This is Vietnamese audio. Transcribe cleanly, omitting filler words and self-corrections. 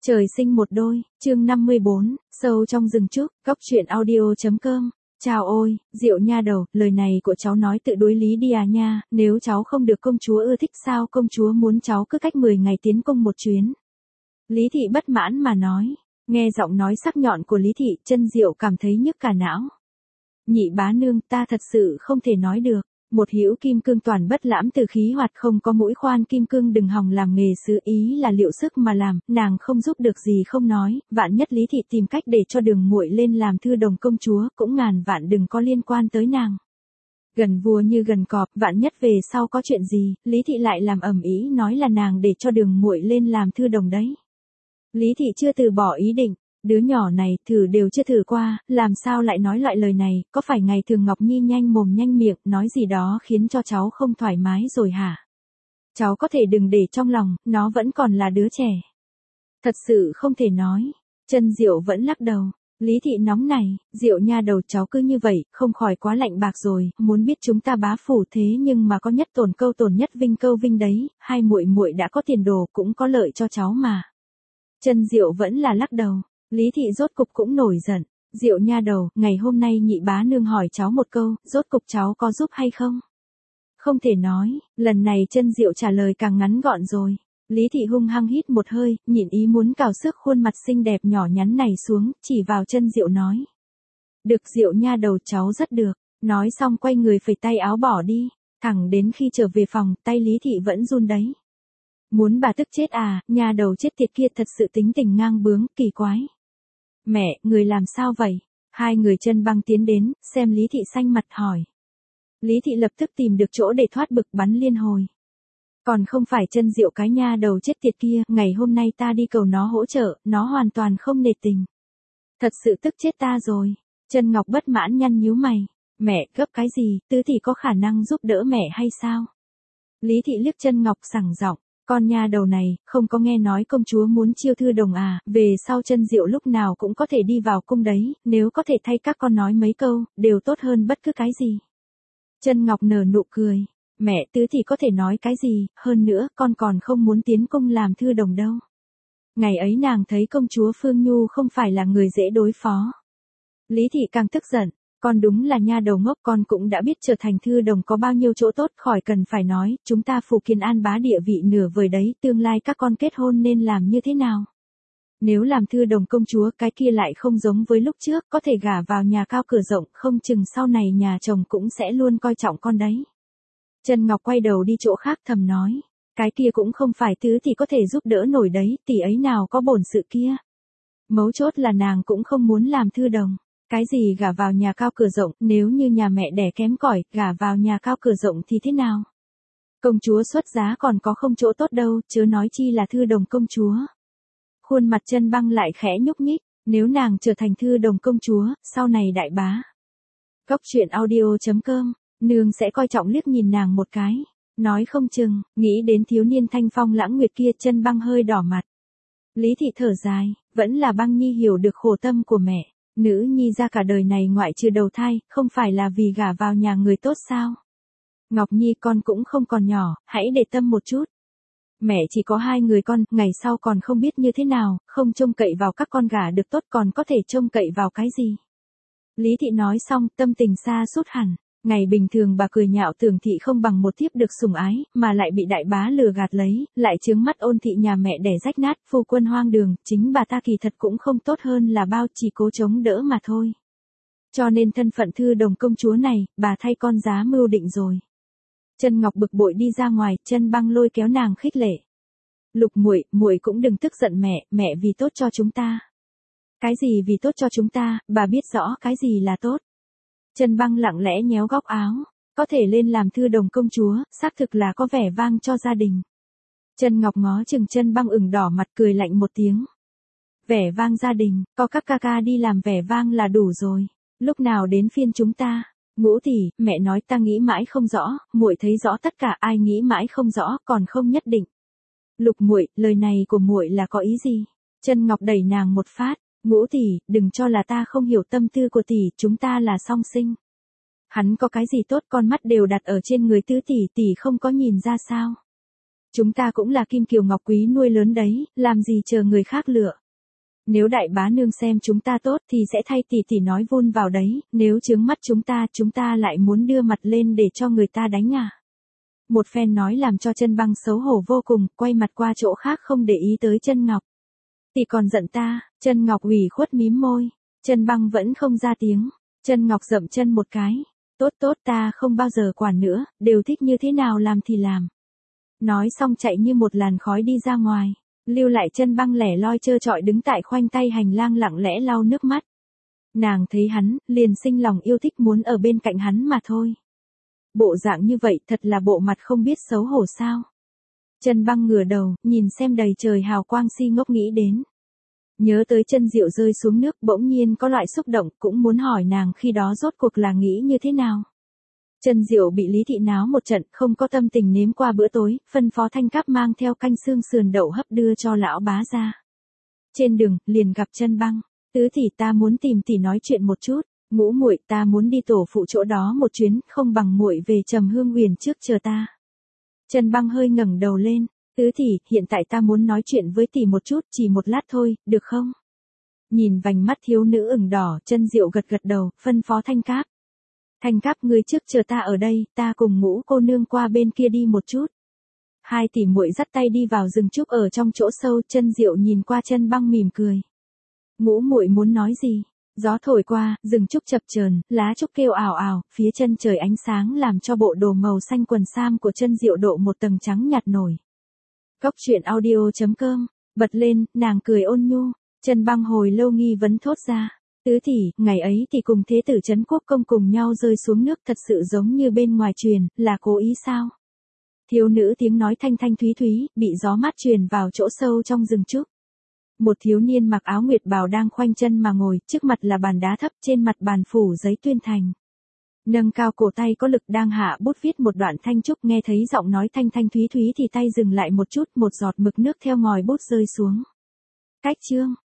Trời sinh một đôi, chương 54, sâu trong rừng trúc, góc truyện audio.com. Chào ôi, Diệu nha đầu, lời này của cháu nói tự đối lý đi à nha, nếu cháu không được công chúa ưa thích sao công chúa muốn cháu cứ cách 10 ngày tiến công một chuyến. Lý Thị bất mãn mà nói, nghe giọng nói sắc nhọn của Lý Thị, chân Diệu cảm thấy nhức cả não. Nhị bá nương, ta thật sự không thể nói được. Một hữu kim cương toàn bất lãm từ khí hoạt không có mũi khoan kim cương đừng hòng làm nghề sứ ý là liệu sức mà làm, nàng không giúp được gì không nói, vạn nhất Lý Thị tìm cách để cho Đường muội lên làm thư đồng công chúa, cũng ngàn vạn đừng có liên quan tới nàng. Gần vua như gần cọp, vạn nhất về sau có chuyện gì, Lý Thị lại làm ầm ĩ nói là nàng để cho Đường muội lên làm thư đồng đấy. Lý Thị chưa từ bỏ ý định. Đứa nhỏ này, thử đều chưa thử qua, làm sao lại nói loại lời này, có phải ngày thường Ngọc Nhi nhanh mồm nhanh miệng, nói gì đó khiến cho cháu không thoải mái rồi hả? Cháu có thể đừng để trong lòng, nó vẫn còn là đứa trẻ. Thật sự không thể nói. Chân Diệu vẫn lắc đầu. Lý Thị nóng này, Diệu nha đầu cháu cứ như vậy, không khỏi quá lạnh bạc rồi, muốn biết chúng ta bá phủ thế nhưng mà có nhất tổn nhất câu vinh đấy, hai muội muội đã có tiền đồ cũng có lợi cho cháu mà. Chân Diệu vẫn là lắc đầu. Lý Thị rốt cục cũng nổi giận, Diệu nha đầu, ngày hôm nay nhị bá nương hỏi cháu một câu, rốt cục cháu có giúp hay không? Không thể nói, lần này chân Diệu trả lời càng ngắn gọn rồi. Lý Thị hung hăng hít một hơi, nhịn ý muốn cào xước khuôn mặt xinh đẹp nhỏ nhắn này xuống, chỉ vào chân Diệu nói. Được Diệu nha đầu cháu rất được, nói xong quay người phẩy tay áo bỏ đi, thẳng đến khi trở về phòng, tay Lý Thị vẫn run đấy. Muốn bà tức chết à, nha đầu chết tiệt kia thật sự tính tình ngang bướng, kỳ quái. Mẹ, người làm sao vậy? Hai người Chân Băng tiến đến, xem Lý Thị xanh mặt hỏi. Lý Thị lập tức tìm được chỗ để thoát bực bắn liên hồi. Còn không phải Chân Diệu cái nha đầu chết tiệt kia, ngày hôm nay ta đi cầu nó hỗ trợ, nó hoàn toàn không nể tình. Thật sự tức chết ta rồi. Chân Ngọc bất mãn nhăn nhíu mày. Mẹ, gấp cái gì, Tứ Thị có khả năng giúp đỡ mẹ hay sao? Lý Thị liếc Chân Ngọc sảng giọng. Con nha đầu này, không có nghe nói công chúa muốn chiêu thư đồng à, về sau Chân Diệu lúc nào cũng có thể đi vào cung đấy, nếu có thể thay các con nói mấy câu, đều tốt hơn bất cứ cái gì. Chân Ngọc nở nụ cười, mẹ Tứ thì có thể nói cái gì, hơn nữa con còn không muốn tiến cung làm thư đồng đâu. Ngày ấy nàng thấy công chúa Phương Nhu không phải là người dễ đối phó. Lý Thị càng tức giận. Con đúng là nha đầu ngốc, con cũng đã biết trở thành thư đồng có bao nhiêu chỗ tốt, khỏi cần phải nói, chúng ta Phù Kiên An bá địa vị nửa vời đấy, tương lai các con kết hôn nên làm như thế nào? Nếu làm thư đồng công chúa, cái kia lại không giống với lúc trước, có thể gả vào nhà cao cửa rộng, không chừng sau này nhà chồng cũng sẽ luôn coi trọng con đấy. Chân Ngọc quay đầu đi chỗ khác thầm nói, cái kia cũng không phải Tứ thì có thể giúp đỡ nổi đấy, tỷ ấy nào có bổn sự kia. Mấu chốt là nàng cũng không muốn làm thư đồng. Cái gì gả vào nhà cao cửa rộng, nếu như nhà mẹ đẻ kém cỏi, gả vào nhà cao cửa rộng thì thế nào? Công chúa xuất giá còn có không chỗ tốt đâu, chớ nói chi là thư đồng công chúa. Khuôn mặt Chân Băng lại khẽ nhúc nhích, nếu nàng trở thành thư đồng công chúa, sau này đại bá. Góc truyện audio.com, nương sẽ coi trọng liếc nhìn nàng một cái. Nói không chừng, nghĩ đến thiếu niên thanh phong lãng nguyệt kia, Chân Băng hơi đỏ mặt. Lý Thị thở dài, vẫn là Băng Nhi hiểu được khổ tâm của mẹ. Nữ nhi ra cả đời này ngoại trừ đầu thai, không phải là vì gả vào nhà người tốt sao? Ngọc Nhi con cũng không còn nhỏ, hãy để tâm một chút. Mẹ chỉ có 2 người con, ngày sau còn không biết như thế nào, không trông cậy vào các con gả được tốt còn có thể trông cậy vào cái gì? Lý Thị nói xong, tâm tình xa sút hẳn. Ngày bình thường bà cười nhạo Tưởng Thị không bằng một thiếp được sủng ái, mà lại bị đại bá lừa gạt lấy, lại chướng mắt Ôn Thị nhà mẹ đẻ rách nát, phu quân hoang đường, chính bà ta kỳ thật cũng không tốt hơn là bao, chỉ cố chống đỡ mà thôi. Cho nên thân phận thư đồng công chúa này, bà thay con giá mưu định rồi. Chân Ngọc bực bội đi ra ngoài, Chân Băng lôi kéo nàng khích lệ. Lục muội, muội cũng đừng tức giận mẹ, mẹ vì tốt cho chúng ta. Cái gì vì tốt cho chúng ta, bà biết rõ cái gì là tốt. Chân Băng lặng lẽ nhéo góc áo, có thể lên làm thư đồng công chúa, xác thực là có vẻ vang cho gia đình. Chân Ngọc ngó chừng Chân Băng ửng đỏ mặt cười lạnh một tiếng. Vẻ vang gia đình, có các ca ca đi làm vẻ vang là đủ rồi, lúc nào đến phiên chúng ta? Ngũ tỷ, mẹ nói ta nghĩ mãi không rõ, muội thấy rõ tất cả, ai nghĩ mãi không rõ, còn không nhất định. Lục muội, lời này của muội là có ý gì? Chân Ngọc đẩy nàng một phát. Ngũ tỷ, đừng cho là ta không hiểu tâm tư của tỷ, chúng ta là song sinh. Hắn có cái gì tốt, con mắt đều đặt ở trên người Tứ tỷ, tỷ không có nhìn ra sao? Chúng ta cũng là kim kiều ngọc quý nuôi lớn đấy, làm gì chờ người khác lựa. Nếu đại bá nương xem chúng ta tốt thì sẽ thay tỷ tỷ nói vun vào đấy, nếu chướng mắt chúng ta lại muốn đưa mặt lên để cho người ta đánh à. Một phen nói làm cho Chân Băng xấu hổ vô cùng, quay mặt qua chỗ khác không để ý tới Chân Ngọc. Tỷ còn giận ta, Chân Ngọc ủy khuất mím môi, Chân Băng vẫn không ra tiếng, Chân Ngọc dậm chân một cái. Tốt ta không bao giờ quản nữa, đều thích như thế nào làm thì làm. Nói xong chạy như một làn khói đi ra ngoài, lưu lại Chân Băng lẻ loi trơ trọi đứng tại khoanh tay hành lang lặng lẽ lau nước mắt. Nàng thấy hắn, liền sinh lòng yêu thích muốn ở bên cạnh hắn mà thôi. Bộ dạng như vậy thật là bộ mặt không biết xấu hổ sao. Chân Băng ngửa đầu, nhìn xem đầy trời hào quang si ngốc nghĩ đến. Nhớ tới Chân Diệu rơi xuống nước bỗng nhiên có loại xúc động cũng muốn hỏi nàng khi đó rốt cuộc là nghĩ như thế nào. Chân Diệu bị Lý Thị náo một trận không có tâm tình nếm qua bữa tối, phân phó Thanh Cáp mang theo canh xương sườn đậu hấp đưa cho lão bá ra. Trên đường, liền gặp Chân Băng, tứ tỷ ta muốn tìm tỷ nói chuyện một chút, ngũ muội ta muốn đi tổ phụ chỗ đó một chuyến, không bằng muội về Trầm Hương Uyển trước chờ ta. Chân Băng hơi ngẩng đầu lên, tứ tỷ, hiện tại ta muốn nói chuyện với tỷ một chút, chỉ một lát thôi, được không? Nhìn vành mắt thiếu nữ ửng đỏ, Chân Diệu gật gật đầu, phân phó Thanh Cáp. Thanh Cáp ngươi trước chờ ta ở đây, ta cùng Ngũ cô nương qua bên kia đi một chút. Hai tỷ muội dắt tay đi vào rừng trúc ở trong chỗ sâu, Chân Diệu nhìn qua Chân Băng mỉm cười. Ngũ muội muốn nói gì? Gió thổi qua, rừng trúc chập chờn, lá trúc kêu ào ào, phía chân trời ánh sáng làm cho bộ đồ màu xanh quần sam của Chân Diệu độ một tầng trắng nhạt nổi. Cốc truyện audio.com, bật lên, nàng cười ôn nhu, Chân Băng hồi lâu nghi vấn thốt ra. Tứ tỷ, ngày ấy thì cùng thế tử Trấn Quốc công cùng nhau rơi xuống nước thật sự giống như bên ngoài truyền, là cố ý sao? Thiếu nữ tiếng nói thanh thanh thúy thúy, bị gió mát truyền vào chỗ sâu trong rừng trúc. Một thiếu niên mặc áo nguyệt bào đang khoanh chân mà ngồi, trước mặt là bàn đá thấp, trên mặt bàn phủ giấy tuyên thành. Nâng cao cổ tay có lực đang hạ bút viết một đoạn thanh trúc, nghe thấy giọng nói thanh thanh thúy thúy thì tay dừng lại một chút, một giọt mực nước theo ngòi bút rơi xuống. Cách chương